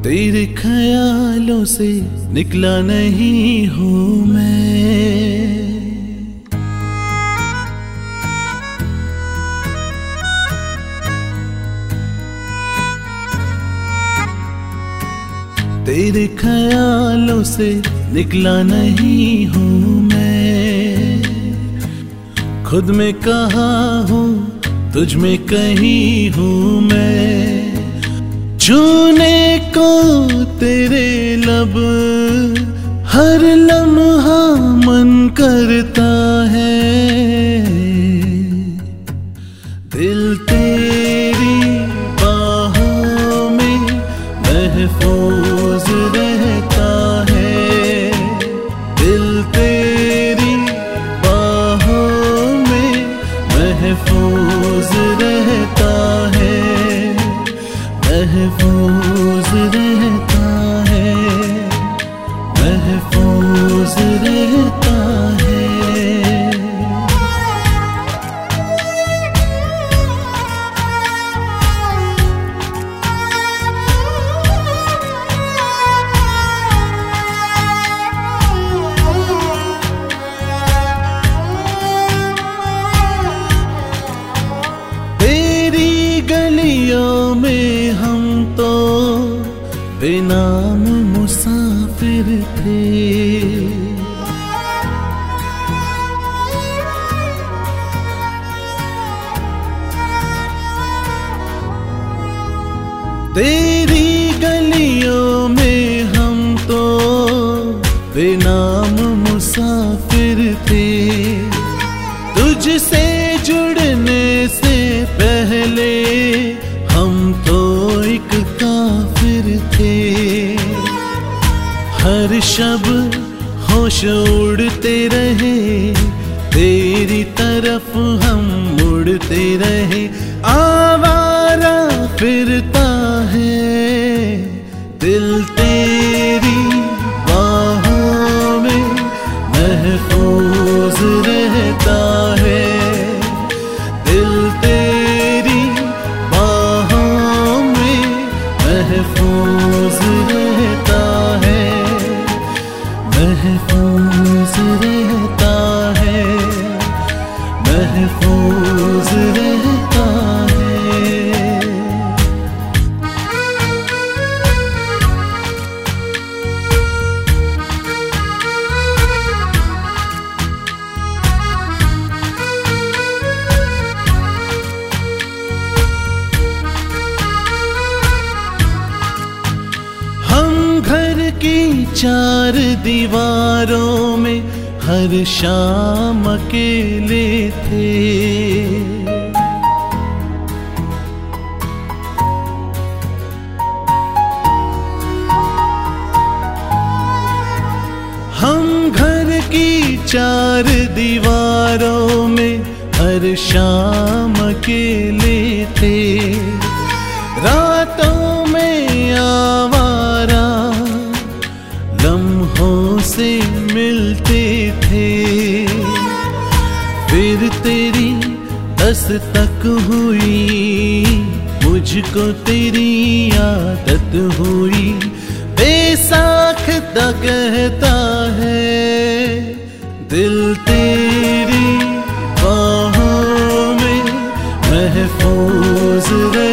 तेरे ख्यालों से निकला नहीं हूँ मैं। तेरे ख्यालों से निकला नहीं हूँ मैं। खुद में कहा हूँ तुझ में कहीं हूँ मैं। छूने को तेरे लब हर लम्हा मन करता है। दिल तेरी बाहों में महफूज रहता है। दिल तेरी बाहों में महफूज रहता है। महफूज रहता है। महफूज रहता है। तेरी गलियों में हम तो बेनाम मुसाफिर थे। तेरी गलियों में हम तो बेनाम मुसाफिर थे। तुझसे जुड़ने से पहले हम तो एक काफिर थे। हर शब होश उड़ते रहे तेरी तरफ हम मुड़ते रहे। आवारा फिरता है दिल तेरी बाहों में महफूज रहता है। दिल तेरी बाहों में महफूज रहता है। महफूज रहता है। महफूज रहता है। घर की चार दीवारों में हर शाम अकेले थे। हम घर की चार दीवारों में हर शाम अकेले थे। रातों में आवारा लम्हों से मिलते थे। फिर तेरी दस्तक हुई मुझको तेरी आदत हुई। बेसाख्ता कहता है दिल तेरी बाहों में महफूज